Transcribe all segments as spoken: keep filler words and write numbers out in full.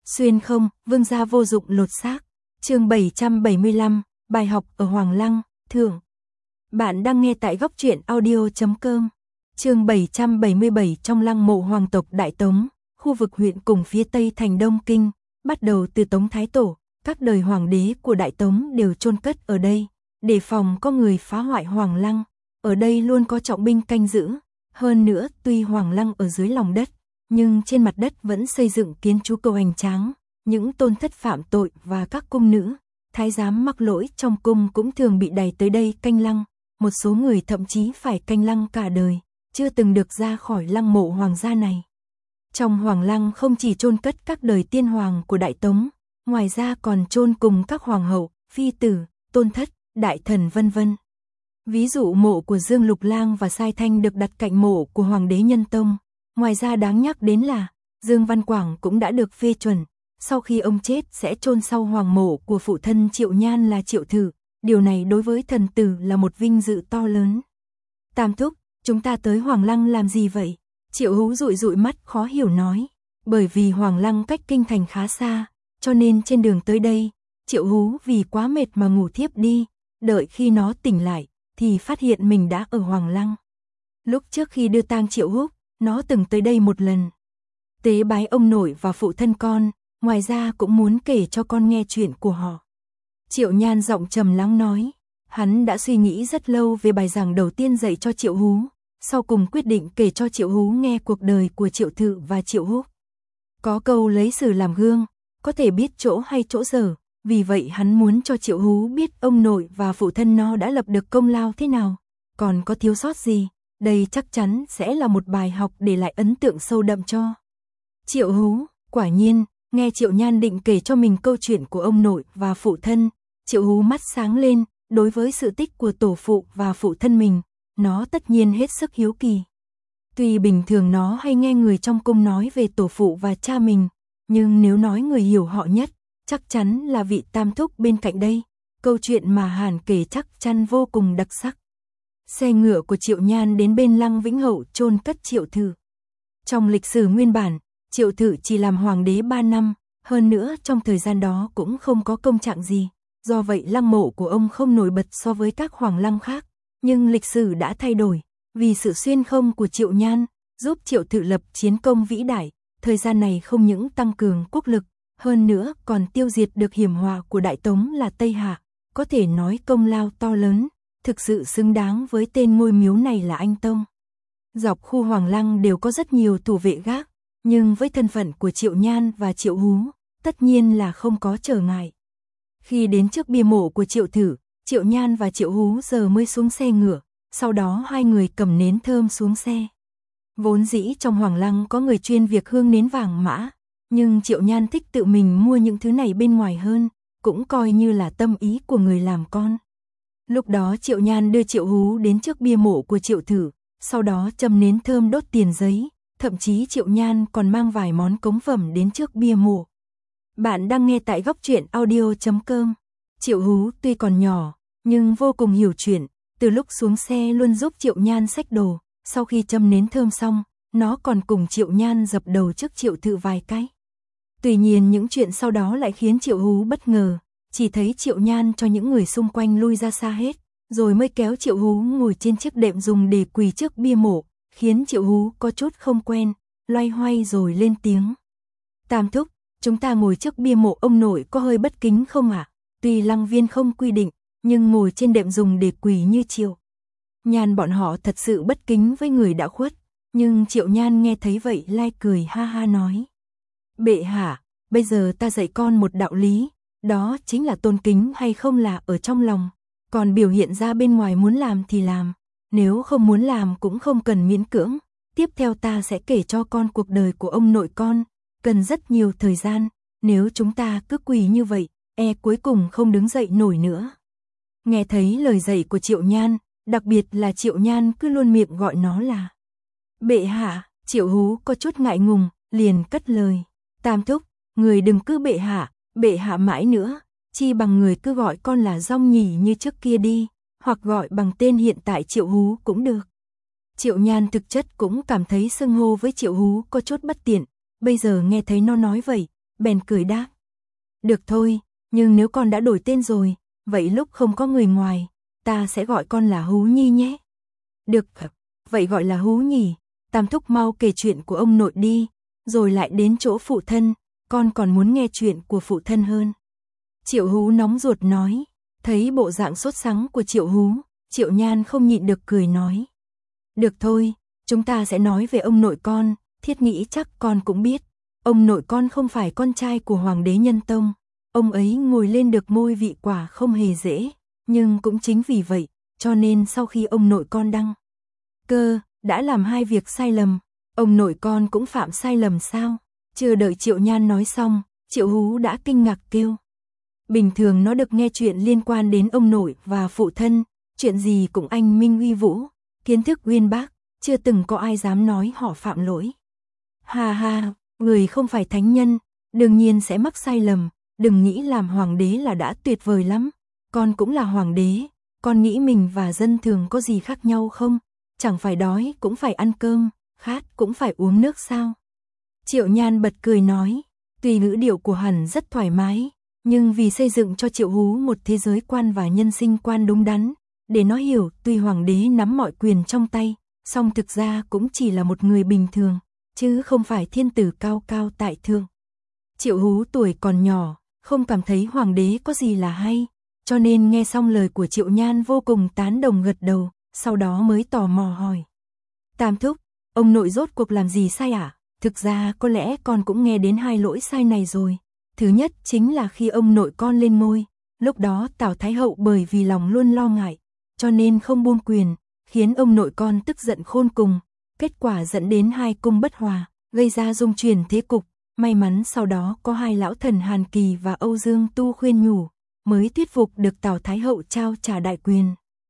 Xuyên không, vương gia vô dụng lột xác. Chương bảy trăm bảy mươi lăm, bài học ở Hoàng Lăng, thưởng. Bạn đang nghe tại góc truyện audio chấm com. Chương bảy trăm bảy mươi bảy, trong lăng mộ hoàng tộc Đại Tống, khu vực huyện cùng phía tây thành Đông Kinh, bắt đầu từ Tống Thái Tổ, các đời hoàng đế của Đại Tống đều chôn cất ở đây, để phòng có người phá hoại Hoàng Lăng. Ở đây luôn có trọng binh canh giữ. Hơn nữa, tuy Hoàng Lăng ở dưới lòng đất, nhưng trên mặt đất vẫn xây dựng kiến trúc cầu hoành tráng. Những tôn thất phạm tội và các cung nữ, thái giám mắc lỗi trong cung cũng thường bị đày tới đây canh lăng. Một số người thậm chí phải canh lăng cả đời, chưa từng được ra khỏi lăng mộ hoàng gia này. Trong Hoàng Lăng không chỉ chôn cất các đời tiên hoàng của Đại Tống, ngoài ra còn chôn cùng các hoàng hậu, phi tử, tôn thất, đại thần vân vân. Ví dụ mộ của Dương Lục Lang và Sai Thanh được đặt cạnh mộ của Hoàng đế Nhân Tông. Ngoài ra đáng nhắc đến là, Dương Văn Quảng cũng đã được phê chuẩn, sau khi ông chết sẽ chôn sau hoàng mộ của phụ thân Triệu Nhan là Triệu Thử. Điều này đối với thần tử là một vinh dự to lớn. Tam thúc, chúng ta tới Hoàng Lăng làm gì vậy? Triệu Hú dụi dụi mắt khó hiểu nói. Bởi vì Hoàng Lăng cách kinh thành khá xa, cho nên trên đường tới đây, Triệu Hú vì quá mệt mà ngủ thiếp đi. Đợi khi nó tỉnh lại, thì phát hiện mình đã ở Hoàng Lăng. Lúc trước khi đưa tang Triệu Húc, nó từng tới đây một lần. Tế bái ông nội và phụ thân con, ngoài ra cũng muốn kể cho con nghe chuyện của họ. Triệu Nhan giọng trầm lắng nói, hắn đã suy nghĩ rất lâu về bài giảng đầu tiên dạy cho Triệu Hú, sau cùng quyết định kể cho Triệu Hú nghe cuộc đời của Triệu Thự và Triệu Húc. Có câu lấy sử làm gương, có thể biết chỗ hay chỗ dở, vì vậy hắn muốn cho Triệu Hú biết ông nội và phụ thân nó đã lập được công lao thế nào, còn có thiếu sót gì. Đây chắc chắn sẽ là một bài học để lại ấn tượng sâu đậm cho Triệu Hú. Quả nhiên, nghe Triệu Nhan định kể cho mình câu chuyện của ông nội và phụ thân, Triệu Hú mắt sáng lên. Đối với sự tích của tổ phụ và phụ thân mình, nó tất nhiên hết sức hiếu kỳ. Tuy bình thường nó hay nghe người trong cung nói về tổ phụ và cha mình, nhưng nếu nói người hiểu họ nhất, chắc chắn là vị tam thúc bên cạnh đây. Câu chuyện mà Hàn kể chắc chắn vô cùng đặc sắc. Xe ngựa của Triệu Nhan đến bên lăng Vĩnh Hậu chôn cất Triệu Thử. Trong lịch sử nguyên bản, Triệu Thử chỉ làm hoàng đế ba năm, hơn nữa trong thời gian đó cũng không có công trạng gì. Do vậy lăng mộ của ông không nổi bật so với các hoàng lăng khác. Nhưng lịch sử đã thay đổi, vì sự xuyên không của Triệu Nhan, giúp Triệu Thử lập chiến công vĩ đại. Thời gian này không những tăng cường quốc lực, hơn nữa còn tiêu diệt được hiểm họa của Đại Tống là Tây Hạ. Có thể nói công lao to lớn, thực sự xứng đáng với tên ngôi miếu này là Anh Tông. Dọc khu Hoàng Lăng đều có rất nhiều thủ vệ gác, nhưng với thân phận của Triệu Nhan và Triệu Hú, tất nhiên là không có trở ngại. Khi đến trước bia mộ của Triệu Thử, Triệu Nhan và Triệu Hú giờ mới xuống xe ngựa, sau đó hai người cầm nến thơm xuống xe. Vốn dĩ trong Hoàng Lăng có người chuyên việc hương nến vàng mã, nhưng Triệu Nhan thích tự mình mua những thứ này bên ngoài hơn, cũng coi như là tâm ý của người làm con. Lúc đó Triệu Nhan đưa Triệu Hú đến trước bia mộ của Triệu Thử, sau đó châm nến thơm đốt tiền giấy, thậm chí Triệu Nhan còn mang vài món cống phẩm đến trước bia mộ. Bạn đang nghe tại góc truyện audio chấm com. Triệu Hú tuy còn nhỏ, nhưng vô cùng hiểu chuyện, từ lúc xuống xe luôn giúp Triệu Nhan xách đồ, sau khi châm nến thơm xong, nó còn cùng Triệu Nhan dập đầu trước Triệu Thự vài cái. Tuy nhiên những chuyện sau đó lại khiến Triệu Hú bất ngờ, chỉ thấy Triệu Nhan cho những người xung quanh lui ra xa hết, rồi mới kéo Triệu Hú ngồi trên chiếc đệm dùng để quỳ trước bia mộ, khiến Triệu Hú có chút không quen, loay hoay rồi lên tiếng. Tam thúc, chúng ta ngồi trước bia mộ ông nội có hơi bất kính không ạ? À? Tuy lăng viên không quy định, nhưng ngồi trên đệm dùng để quỳ như Triệu Nhan bọn họ thật sự bất kính với người đã khuất. Nhưng Triệu Nhan nghe thấy vậy lai cười ha ha nói. Bệ hạ, bây giờ ta dạy con một đạo lý, đó chính là tôn kính hay không là ở trong lòng, còn biểu hiện ra bên ngoài muốn làm thì làm, nếu không muốn làm cũng không cần miễn cưỡng. Tiếp theo ta sẽ kể cho con cuộc đời của ông nội con, cần rất nhiều thời gian, nếu chúng ta cứ quỳ như vậy, e cuối cùng không đứng dậy nổi nữa. Nghe thấy lời dạy của Triệu Nhan, đặc biệt là Triệu Nhan cứ luôn miệng gọi nó là bệ hạ, Triệu Hú có chút ngại ngùng, liền cất lời. Tam thúc, người đừng cứ bệ hạ, bệ hạ mãi nữa, chi bằng người cứ gọi con là Dong Nhỉ như trước kia đi, hoặc gọi bằng tên hiện tại Triệu Hú cũng được. Triệu Nhan thực chất cũng cảm thấy xưng hô với Triệu Hú có chút bất tiện, bây giờ nghe thấy nó nói vậy, bèn cười đáp. Được thôi, nhưng nếu con đã đổi tên rồi, vậy lúc không có người ngoài, ta sẽ gọi con là Hú Nhi nhé. Được, vậy gọi là Hú nhỉ. Tam thúc mau kể chuyện của ông nội đi, rồi lại đến chỗ phụ thân, con còn muốn nghe chuyện của phụ thân hơn. Triệu Hú nóng ruột nói, thấy bộ dạng sốt sắng của Triệu Hú, Triệu Nhan không nhịn được cười nói. Được thôi, chúng ta sẽ nói về ông nội con, Thiết nghĩ chắc con cũng biết. Ông nội con không phải con trai của Hoàng đế Nhân Tông, ông ấy ngồi lên được ngôi vị quả không hề dễ, nhưng cũng chính vì vậy, cho nên sau khi ông nội con đăng cơ, đã làm hai việc sai lầm. Ông nội con cũng phạm sai lầm sao? Chưa đợi Triệu Nhan nói xong, Triệu Hú đã kinh ngạc kêu. Bình thường nó được nghe chuyện liên quan đến ông nội và phụ thân, chuyện gì cũng anh minh uy vũ, kiến thức uyên bác, chưa từng có ai dám nói họ phạm lỗi. Ha ha, người không phải thánh nhân, đương nhiên sẽ mắc sai lầm, đừng nghĩ làm hoàng đế là đã tuyệt vời lắm. Con cũng là hoàng đế, con nghĩ mình và dân thường có gì khác nhau không? Chẳng phải đói cũng phải ăn cơm, khát cũng phải uống nước sao? Triệu Nhan bật cười nói, tuy ngữ điệu của hắn rất thoải mái, nhưng vì xây dựng cho Triệu Hú một thế giới quan và nhân sinh quan đúng đắn, để nó hiểu tuy hoàng đế nắm mọi quyền trong tay, song thực ra cũng chỉ là một người bình thường, chứ không phải thiên tử cao cao tại thượng. Triệu Hú tuổi còn nhỏ, không cảm thấy hoàng đế có gì là hay, cho nên nghe xong lời của Triệu Nhan vô cùng tán đồng gật đầu, sau đó mới tò mò hỏi. Tam thúc, ông nội rốt cuộc làm gì sai ạ? À? Thực ra có lẽ con cũng nghe đến hai lỗi sai này rồi. Thứ nhất chính là khi ông nội con lên ngôi, lúc đó Tào Thái Hậu bởi vì lòng luôn lo ngại, cho nên không buông quyền, khiến ông nội con tức giận khôn cùng, kết quả dẫn đến hai cung bất hòa, gây ra dung chuyển thế cục. May mắn sau đó có hai lão thần Hàn Kỳ và Âu Dương Tu khuyên nhủ, mới thuyết phục được Tào Thái Hậu trao trả đại quyền.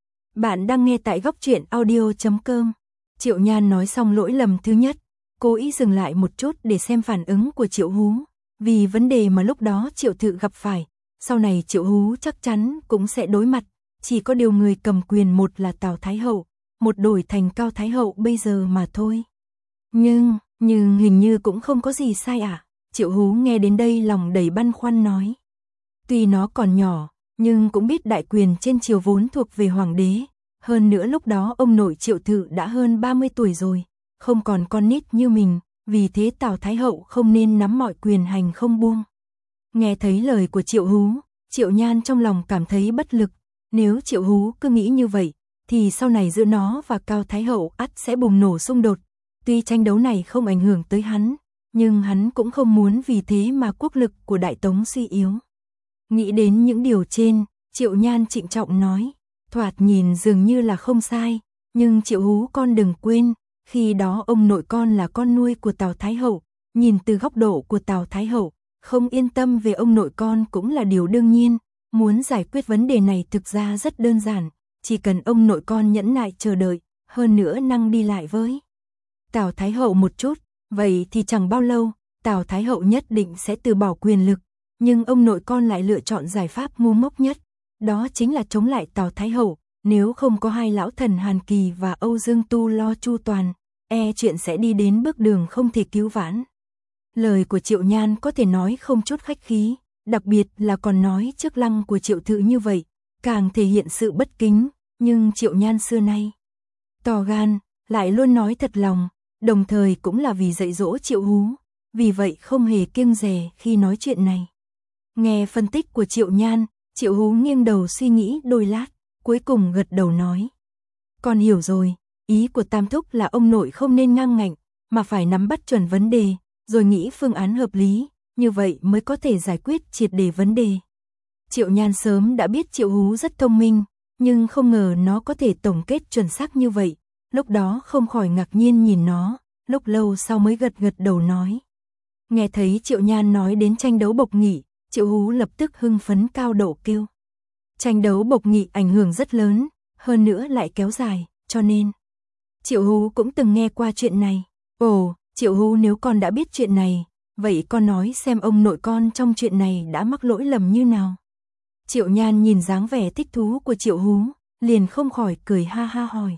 Bạn đang nghe tại góc truyện audio chấm com. Triệu Nhan nói xong lỗi lầm thứ nhất, cố ý dừng lại một chút để xem phản ứng của Triệu Hú, vì vấn đề mà lúc đó Triệu Thự gặp phải, sau này Triệu Hú chắc chắn cũng sẽ đối mặt, chỉ có điều người cầm quyền một là Tào Thái Hậu, một đổi thành Cao Thái Hậu bây giờ mà thôi. Nhưng, nhưng hình như cũng không có gì sai à? Triệu Hú nghe đến đây lòng đầy băn khoăn nói. Tuy nó còn nhỏ, nhưng cũng biết đại quyền trên triều vốn thuộc về hoàng đế, hơn nữa lúc đó ông nội Triệu Thự đã hơn ba mươi tuổi rồi, không còn con nít như mình, vì thế Tào Thái Hậu không nên nắm mọi quyền hành không buông. Nghe thấy lời của Triệu Hú, Triệu Nhan trong lòng cảm thấy bất lực, nếu Triệu Hú cứ nghĩ như vậy, thì sau này giữa nó và Cao Thái Hậu ắt sẽ bùng nổ xung đột. Tuy tranh đấu này không ảnh hưởng tới hắn, nhưng hắn cũng không muốn vì thế mà quốc lực của Đại Tống suy yếu. Nghĩ đến những điều trên, Triệu Nhan trịnh trọng nói, thoạt nhìn dường như là không sai, nhưng Triệu Hú con đừng quên, khi đó ông nội con là con nuôi của Tào Thái Hậu, nhìn từ góc độ của Tào Thái Hậu, không yên tâm về ông nội con cũng là điều đương nhiên, muốn giải quyết vấn đề này thực ra rất đơn giản, chỉ cần ông nội con nhẫn nại chờ đợi, hơn nữa năng đi lại với Tào Thái Hậu một chút, vậy thì chẳng bao lâu, Tào Thái Hậu nhất định sẽ từ bỏ quyền lực, nhưng ông nội con lại lựa chọn giải pháp ngu ngốc nhất, đó chính là chống lại Tào Thái Hậu, nếu không có hai lão thần Hàn Kỳ và Âu Dương Tu lo chu toàn, e chuyện sẽ đi đến bước đường không thể cứu vãn. Lời của Triệu Nhan có thể nói không chút khách khí, đặc biệt là còn nói trước lăng của Triệu Thự như vậy, càng thể hiện sự bất kính, nhưng Triệu Nhan xưa nay to gan, lại luôn nói thật lòng, đồng thời cũng là vì dạy dỗ Triệu Hú, vì vậy không hề kiêng dè khi nói chuyện này. Nghe phân tích của Triệu Nhan, Triệu Hú nghiêng đầu suy nghĩ đôi lát, cuối cùng gật đầu nói. Con hiểu rồi, ý của Tam Thúc là ông nội không nên ngang ngạnh, mà phải nắm bắt chuẩn vấn đề, rồi nghĩ phương án hợp lý, như vậy mới có thể giải quyết triệt để vấn đề. Triệu Nhan sớm đã biết Triệu Hú rất thông minh, nhưng không ngờ nó có thể tổng kết chuẩn xác như vậy, lúc đó không khỏi ngạc nhiên nhìn nó, lúc lâu sau mới gật gật đầu nói. Nghe thấy Triệu Nhan nói đến tranh đấu bộc nghị, Triệu Hú lập tức hưng phấn cao độ kêu. Tranh đấu bộc nghị ảnh hưởng rất lớn, hơn nữa lại kéo dài, cho nên Triệu Hú cũng từng nghe qua chuyện này. Ồ, Triệu Hú nếu con đã biết chuyện này, vậy con nói xem ông nội con trong chuyện này đã mắc lỗi lầm như nào. Triệu Nhan nhìn dáng vẻ thích thú của Triệu Hú, liền không khỏi cười ha ha hỏi.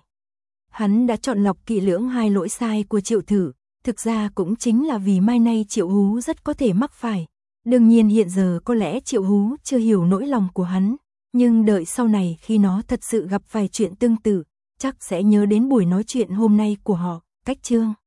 Hắn đã chọn lọc kỹ lưỡng hai lỗi sai của Triệu Thử, thực ra cũng chính là vì mai nay Triệu Hú rất có thể mắc phải, Đương nhiên hiện giờ có lẽ Triệu Hú chưa hiểu nỗi lòng của hắn, nhưng đợi sau này khi nó thật sự gặp vài chuyện tương tự, chắc sẽ nhớ đến buổi nói chuyện hôm nay của họ. Cách chương